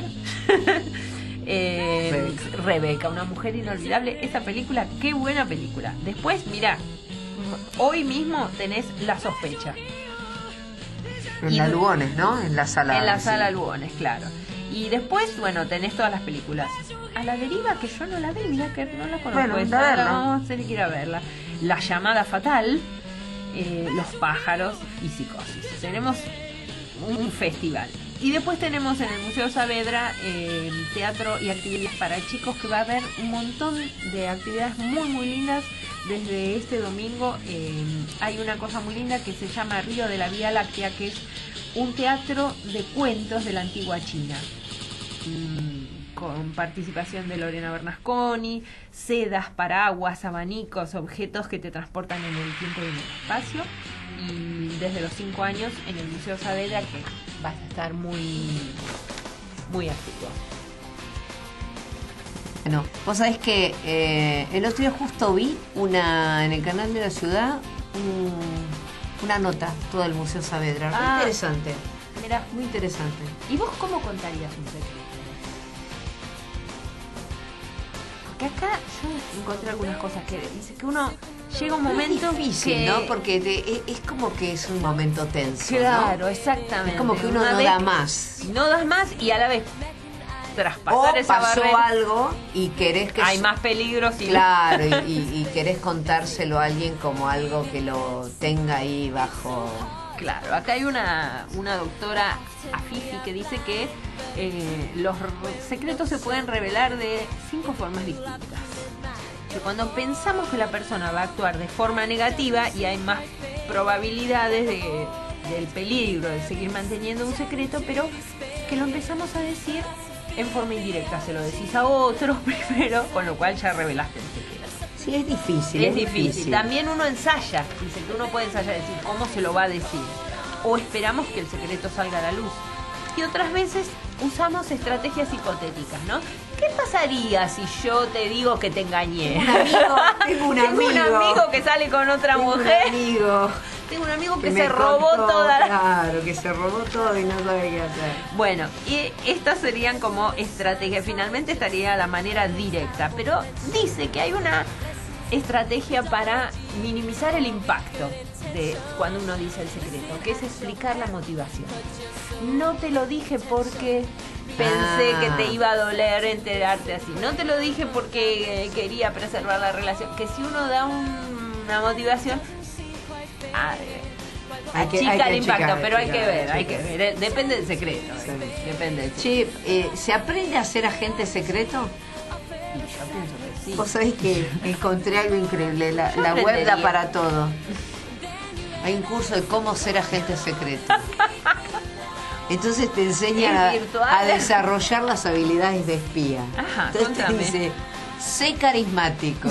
eh, Rebeca. Rebeca, una mujer inolvidable. Esta película, qué buena película. Después, mirá, hoy mismo tenés La Sospecha. En Y- la Lugones, ¿no? En la sala. En la sí. sala Lugones, claro. Y después, bueno, tenés todas las películas. A la deriva, que yo no la vi, mirá que no la conozco. Bueno, esa, anda a verla. vamos a tener que ir a verla. La Llamada Fatal, eh, Los Pájaros y Psicosis. Tenemos un festival. Y después tenemos en el Museo Saavedra eh, teatro y actividades para chicos, que va a haber un montón de actividades muy muy lindas. Desde este domingo eh, hay una cosa muy linda que se llama Río de la Vía Láctea, que es un teatro de cuentos de la antigua China. Mm, con participación de Lorena Bernasconi, sedas, paraguas, abanicos, objetos que te transportan en el tiempo y en el espacio. Y desde los cinco años en el Museo Saavedra, que vas a estar muy muy activo. Bueno, vos sabés que eh, el otro día justo vi una en el canal de la ciudad un- una nota, todo el Museo Saavedra. Muy Ah. interesante, Mira, muy interesante. ¿y vos cómo contarías un secreto? Porque acá yo encontré algunas cosas que dice que uno llega un momento es difícil, que... ¿no? Porque te- es, es como que es un momento tenso, ¿no? Claro, exactamente. Es como que uno Una no vez da que más. No das más y a la vez traspasar o esa pasó barrera. algo y querés que Hay más peligros y claro y, y, y querés contárselo a alguien como algo que lo tenga ahí bajo. Claro, acá hay una, una doctora Afifi que dice que eh, los secretos se pueden revelar de cinco formas distintas. Que cuando pensamos que la persona va a actuar de forma negativa y hay más probabilidades de, del peligro de seguir manteniendo un secreto, pero que lo empezamos a decir en forma indirecta, se lo decís a otros primero, con lo cual ya revelaste el secreto. Sí, es difícil. Es difícil. También uno ensaya, dice que uno puede ensayar, decir cómo se lo va a decir. O esperamos que el secreto salga a la luz. Y otras veces usamos estrategias hipotéticas, ¿no? ¿Qué pasaría si yo te digo que te engañé? Un amigo, tengo un tengo amigo. un amigo que sale con otra tengo mujer. Un amigo. Tengo un amigo que, que se me robó contó, toda la... Claro, que se robó todo y no sabe qué hacer. Bueno, y estas serían como estrategias. Finalmente estaría la manera directa. Pero dice que hay una estrategia para minimizar el impacto de cuando uno dice el secreto, que es explicar la motivación. No te lo dije porque pensé Ah. que te iba a doler enterarte así. No te lo dije porque eh, quería preservar la relación. Que si uno da un- una motivación, ah, Hay que- achica hay que el impacto, achicar, pero hay que achicar, ver, hay que achicar. ver. Eh, Depende del secreto. Sí. eh, Depende del secreto. Che, eh, ¿se aprende a ser agente secreto? Y yo pienso que sí. Vos sabés que encontré algo increíble, la, Yo la web aprendería. da para todo. Hay un curso de cómo ser agente secreto. Entonces te enseña ¿Es virtual? a, a desarrollar las habilidades de espía. Ajá, Entonces te contame. dice, sé carismático.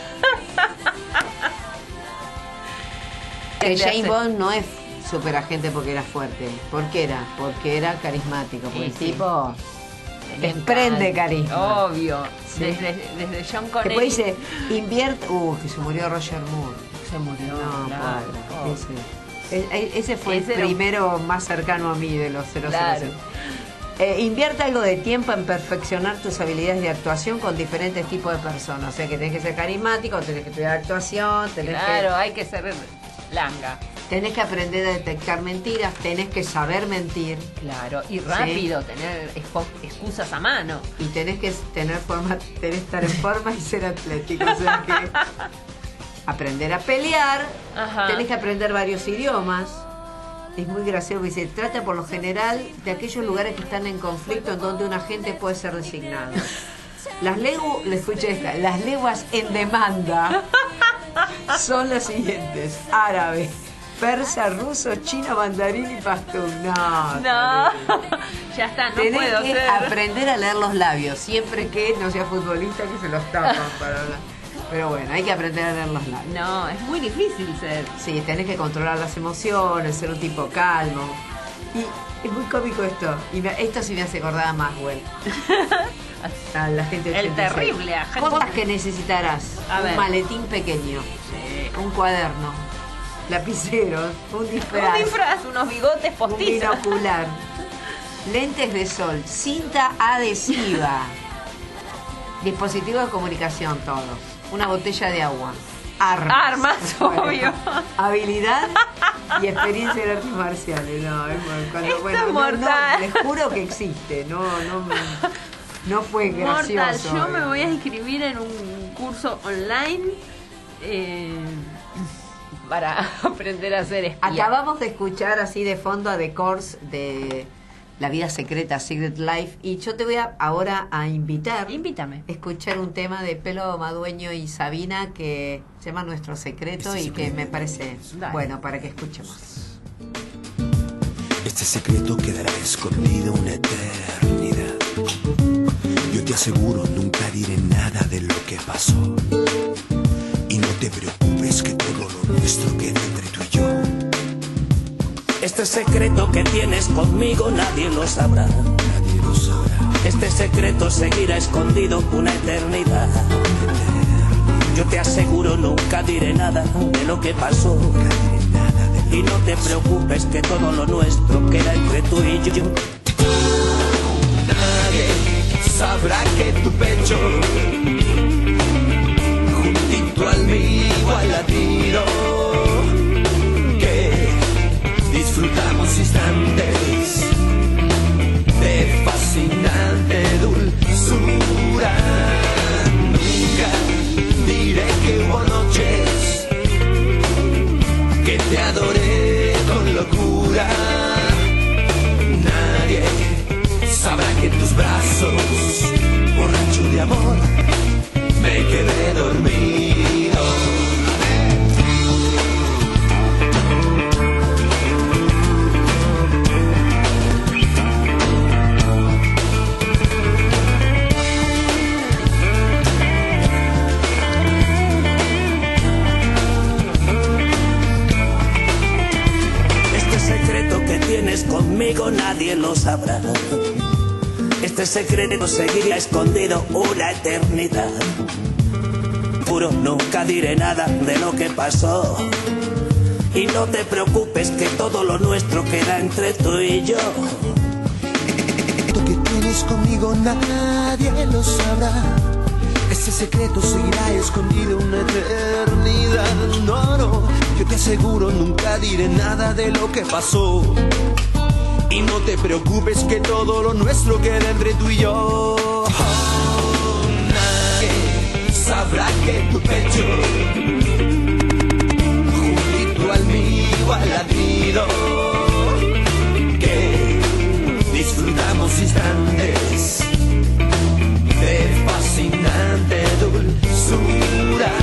Que ¿Qué te James hace? Bond no es superagente porque era fuerte. ¿Por qué era? Porque era carismático. Porque Y el sí. tipo Me desprende encanta. carisma. Obvio. Sí. Desde, desde John Connery. Después dice, invierte... Uh, que se murió Roger Moore. se murió. No, claro. padre, Oh. ese. E- e- Ese fue Ese el era un- primero más cercano a mí de los cero cero cero. Claro. Eh, invierte algo de tiempo en perfeccionar tus habilidades de actuación con diferentes tipos de personas. O sea que tenés que ser carismático, tenés que estudiar actuación, tenés, Claro, hay que ser langa. que, tenés que aprender a detectar mentiras, tenés que saber mentir Claro, y rápido, tener expo- excusas a mano. y tenés que tener forma, tenés que estar en forma y ser atlético. O sea que aprender a pelear, Ajá. tenés que aprender varios idiomas. Es muy gracioso, dice, trata por lo general de aquellos lugares que están en conflicto en donde un agente puede ser designado. Las lenguas, le escuché esta, las lenguas en demanda son las siguientes: árabe, persa, ruso, chino, mandarín y pastún. No, No, terrible. ya está, no Tenés puedo que ser. aprender a leer los labios, siempre que no sea futbolista que se los tapan para hablar. Pero bueno, hay que aprender a leer los labios. No, es muy difícil ser. Sí, tenés que controlar las emociones, ser un tipo calmo. Y es muy cómico esto. Y me- esto sí me hace acordar a Maxwell. A la gente de El ochenta y seis. terrible agente. Cosas que necesitarás. A un ver. maletín pequeño. Un cuaderno. Lapiceros. Un disfraz. Un disfraz, unos bigotes Un postizos. binocular. Lentes de sol. Cinta adhesiva. Dispositivo de comunicación, todos. Una botella de agua. Armas. Armas, obvio. Habilidad y experiencia en artes marciales. No, es muy- cuando, Esto bueno, es no, mortal. no, les juro que existe. No, no, me- no fue gracioso. Mortal, yo me voy a inscribir en un curso online eh, para aprender a ser espía. Acabamos de escuchar así de fondo a The Course de La vida secreta, Secret Life, y yo te voy a, ahora a invitar Invítame. a escuchar un tema de Pelo Madueño y Sabina que se llama Nuestro Secreto y que me parece Dale. bueno para que escuchemos. Este secreto quedará escondido una eternidad. Yo te aseguro, nunca diré nada de lo que pasó. Y no te preocupes que todo lo nuestro queda entre tú y yo. Este secreto que tienes conmigo nadie lo sabrá. Nadie lo sabrá. Este secreto seguirá escondido una eternidad. Yo te aseguro nunca diré nada de lo que pasó. Nunca diré nada de lo Y no te preocupes que todo lo nuestro queda entre tú y yo. Nadie sabrá que tu pecho, juntito al mío, al latido, que disfrutamos instantes de fascinante dulzura. tienes conmigo nadie lo sabrá. Este secreto seguirá escondido una eternidad. Juro, nunca diré nada de lo que pasó. Y no te preocupes que todo lo nuestro queda entre tú y yo. Lo que tienes conmigo nadie lo sabrá. Ese secreto seguirá escondido una eternidad. No, no, yo te aseguro nunca diré nada de lo que pasó. Y no te preocupes que todo lo nuestro queda entre tú y yo. Oh, nadie sabrá que tu pecho juntito al mío al latido, que disfrutamos instantes de fascinante dulzura.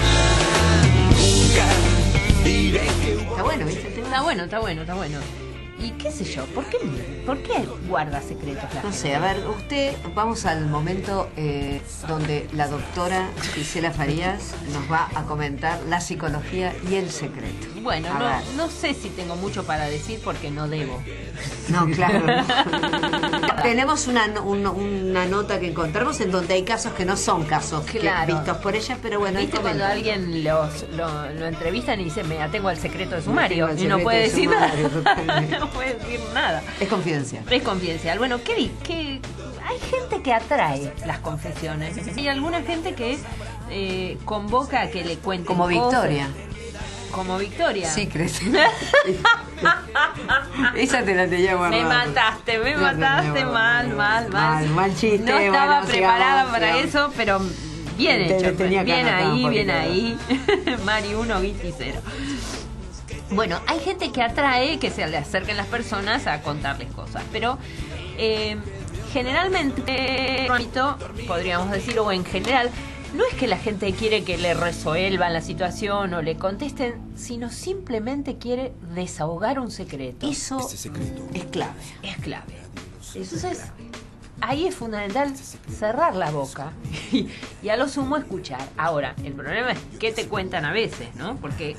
Nunca diré que... Está bueno, ¿viste? Está bueno, está bueno, está bueno. Y qué sé yo, ¿por qué, por qué guarda secretos la No gente? sé, a ver, usted, vamos al momento eh, donde la doctora Gisela Farías nos va a comentar la psicología y el secreto. Bueno, A no, ver. no sé si tengo mucho para decir porque no debo. No, claro. No. Tenemos una, un- una nota que encontramos en donde hay casos que no son casos que- Claro. vistos por ella, pero bueno, ¿Viste ahí cuando comenta. alguien los, lo, lo entrevistan y dice, me atengo al secreto de Me sumario? atengo al Y no secreto puede de decir sumario, nada. totalmente. No puede decir nada. Es confidencial. Es confidencial. Bueno, ¿qué, di- qué- hay gente que atrae las confesiones. Hay alguna gente que eh, convoca a que le cuenten Como cosas. Victoria. Como Victoria. Sí, crees. Esa te la tenía guardada. Me mataste, me La tenía mataste guardada. mal, mal, mal. Mal, mal chiste, No estaba bueno, preparada sigamos, para sigamos. eso, pero bien Te- hecho. te tenía que Bien anotar un ahí, poquito. bien ahí. Mari uno, Vicky cero. Bueno, hay gente que atrae que se le acerquen las personas a contarles cosas, pero eh, generalmente, podríamos decir, o en general, no es que la gente quiere que le resuelvan la situación o le contesten, sino simplemente quiere desahogar un secreto. Eso es clave. Es clave. Entonces, ahí es fundamental cerrar la boca y, y a lo sumo escuchar. Ahora, el problema es que te cuentan a veces, ¿no? Porque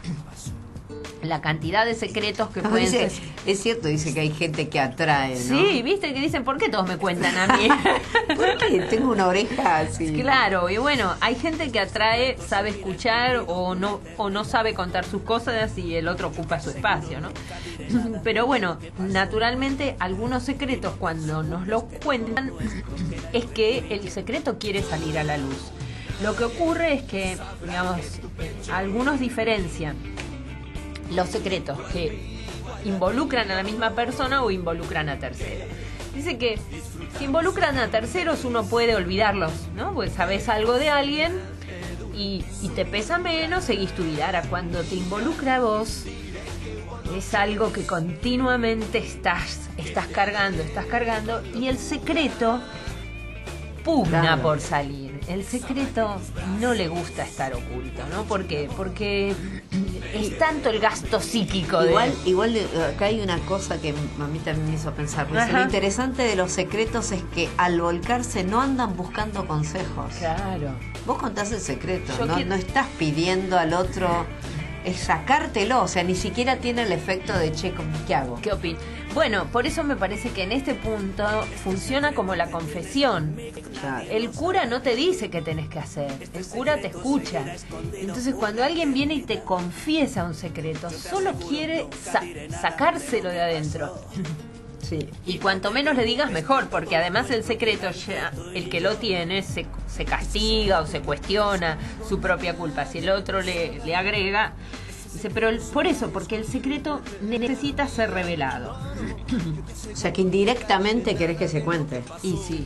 la cantidad de secretos que No, pueden dice- ser... es cierto, dice que hay gente que atrae, ¿no? Sí, viste que dicen, ¿por qué todos me cuentan a mí? ¿Por qué? Tengo una oreja así. Claro, y bueno, hay gente que atrae, sabe escuchar o no o no sabe contar sus cosas y el otro ocupa su espacio, ¿no? Pero bueno, naturalmente algunos secretos cuando nos los cuentan es que el secreto quiere salir a la luz. Lo que ocurre es que, digamos, algunos diferencian los secretos que involucran a la misma persona o involucran a terceros. Dice que si involucran a terceros uno puede olvidarlos, ¿no? Pues sabes algo de alguien y, y te pesa menos, seguís tu vida. Ahora, cuando te involucra a vos, es algo que continuamente estás, estás cargando, estás cargando, y el secreto pugna Claro. por salir. El secreto no le gusta estar oculto, ¿no? ¿Por qué? Porque es tanto el gasto psíquico de... Igual, igual de- acá hay una cosa que a mí también me hizo pensar. Porque Ajá. lo interesante de los secretos es que al volcarse no andan buscando consejos. Claro. Vos contás el secreto, Yo no, quiero- no estás pidiendo al otro, es sacártelo, o sea, ni siquiera tiene el efecto de, che, ¿cómo- ¿qué hago? ¿Qué opinas? Bueno, por eso me parece que en este punto funciona como la confesión. Claro. El cura no te dice qué tenés que hacer, el cura te escucha. Entonces cuando alguien viene y te confiesa un secreto, solo quiere sa- sacárselo de adentro. Sí. Y cuanto menos le digas, mejor, porque además el secreto, ya el que lo tiene, se, se castiga o se cuestiona su propia culpa. Si el otro le, le agrega, dice, pero el- por eso, porque el secreto necesita ser revelado. O sea, que indirectamente querés que se cuente. Y sí,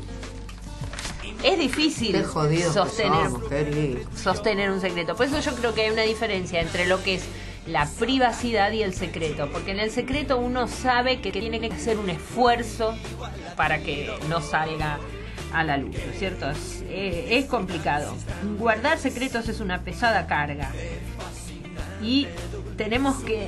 es difícil Qué jodidos que sostener, somos, querido. sostener un secreto. Por eso yo creo que hay una diferencia entre lo que es la privacidad y el secreto, porque en el secreto uno sabe que tiene que hacer un esfuerzo para que no salga a la luz, ¿no es cierto? Es, eh, es complicado. Guardar secretos es una pesada carga y tenemos que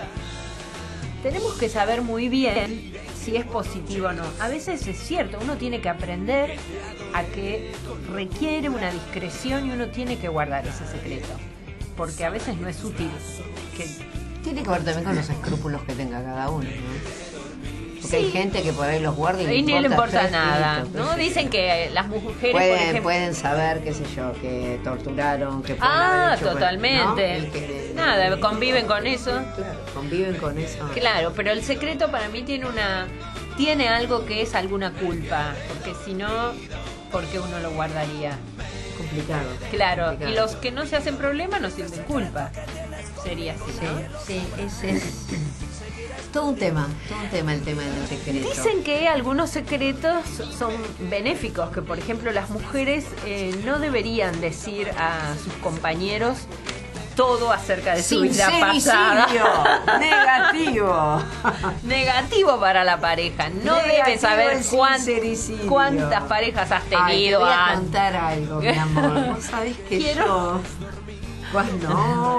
tenemos que saber muy bien si es positivo o no. A veces es cierto, uno tiene que aprender a que requiere una discreción y uno tiene que guardar ese secreto, porque a veces no es útil que Tiene que ver también con los escrúpulos que tenga cada uno, ¿no? Porque hay gente que por ahí los guarda y, Y ni le importa tres nada, pinitos, ¿no? qué sé Dicen yo. que las mujeres, Pueden, por ejemplo... pueden saber, qué sé yo, que torturaron, que pueden Ah, haber hecho, totalmente. ¿no? Y que- Nada, conviven con eso. Claro, conviven con eso. Claro, pero el secreto para mí tiene una tiene algo que es alguna culpa, porque si no, ¿por qué uno lo guardaría? Complicado. Claro, complicado. y los que no se hacen problema no sienten culpa. Sería así, Sí, ¿no? sí, ese es todo un tema, todo un tema el tema del secreto. Dicen que algunos secretos son benéficos, que por ejemplo las mujeres eh, no deberían decir a sus compañeros todo acerca de su vida pasada. Sincericidio, negativo. Negativo para la pareja. No Negativo debes saber el cuán- sincericidio. cuántas parejas has Ay, te tenido voy a antes. contar algo, mi amor. Vos sabés que Quiero- yo... Cuando...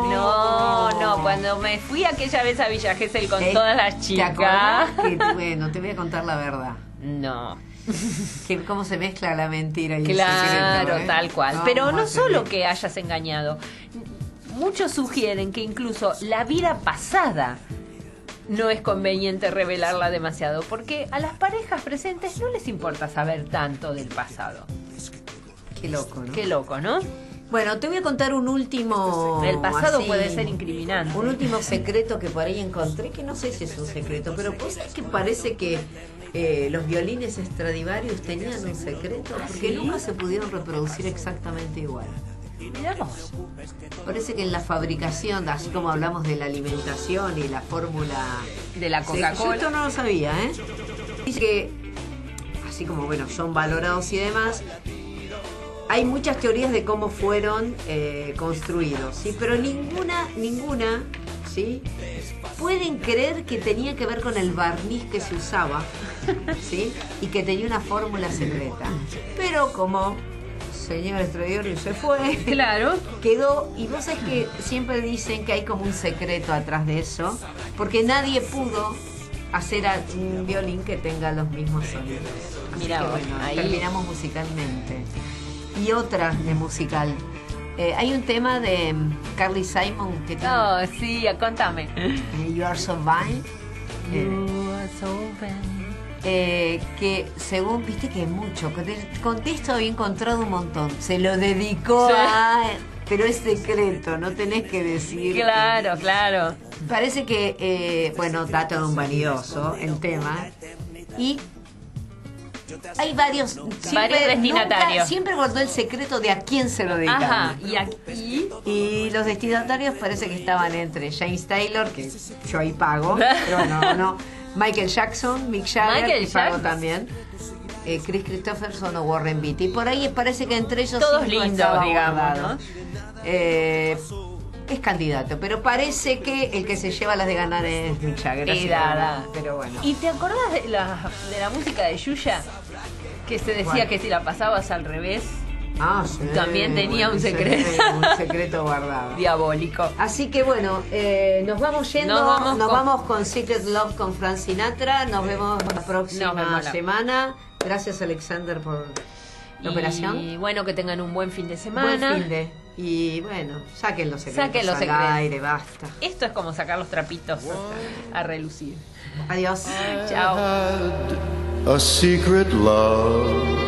No, no, cuando me fui aquella vez a Villa Gesell con Eh, todas las ¿Te chicas. acordás que, bueno, te voy a contar la verdad? No. Que cómo se mezcla la mentira y el Claro, secreto, ¿eh? tal cual. Vamos Pero a no hacer solo bien. que hayas engañado. Muchos sugieren que incluso la vida pasada no es conveniente revelarla demasiado, porque a las parejas presentes no les importa saber tanto del pasado. Qué loco, ¿no? Qué loco, ¿no? Bueno, te voy a contar un último... El pasado así, puede ser incriminante. Un último secreto que por ahí encontré, que no sé si es un secreto, pero pues es que parece que eh, los violines Stradivarius tenían un secreto, porque ¿sí? nunca se pudieron reproducir exactamente igual. Mirá vos. Parece que en la fabricación, así como hablamos de la alimentación y la fórmula De la Yo Coca-Cola. esto no lo sabía, ¿eh? Dice que, así como, bueno, son valorados y demás, hay muchas teorías de cómo fueron eh, construidos, ¿sí? Pero ninguna, ninguna, ¿sí? Pueden creer que tenía que ver con el barniz que se usaba, ¿sí? Y que tenía una fórmula secreta. Pero como señor Stradivarius se fue, Claro. quedó, y vos sabés que siempre dicen que hay como un secreto atrás de eso, porque nadie pudo hacer a- un violín que tenga los mismos sonidos. Así Mirá que vos, bueno, ahí- terminamos musicalmente. Y otra de musical. Eh, hay un tema de mm, Carly Simon que tiene Oh, sí, contame. eh, You Are So Fine. eh, You are so fine. eh, que según, viste que mucho, con el contexto había encontrado un montón, se lo dedicó Sí. a... Pero es secreto, no tenés que decir. Claro, claro. Parece que, eh, bueno, dato de un vanidoso el tema. Y hay varios, siempre, Varios destinatarios. nunca- siempre guardó el secreto de a quién se lo dedicaba. Ajá, y aquí... Y los destinatarios parece que estaban entre James Taylor, que yo ahí pago, pero no, no. Michael Jackson, Mick Jagger, Michael que pago Jackson. también. Eh, Chris Christopherson o Warren Beatty. Y por ahí parece que entre ellos Todos cinco lindos, estaba digamos, guardado. ¿no? Eh, es candidato, pero parece que el que se lleva las de ganar es Mick Jagger. así Y que dada. bueno, pero bueno. ¿Y te acordás de la, de la música de Yuya? Que se decía ¿Cuál? que si la pasabas al revés, Ah, sí, también tenía un sí, secreto. un secreto guardado. diabólico. Así que bueno, eh, nos vamos yendo, Nos nos vamos vamos, con- con... Secret Love con Frank Sinatra, nos vemos la próxima Nos vemos la- semana. Gracias Alexander por la operación. Y bueno, que tengan un buen fin de semana. Buen fin de. Y bueno, saquen los secretos Saquen los al secretos. aire, basta. Esto es como sacar los trapitos a relucir. Adiós. Chao. A secret love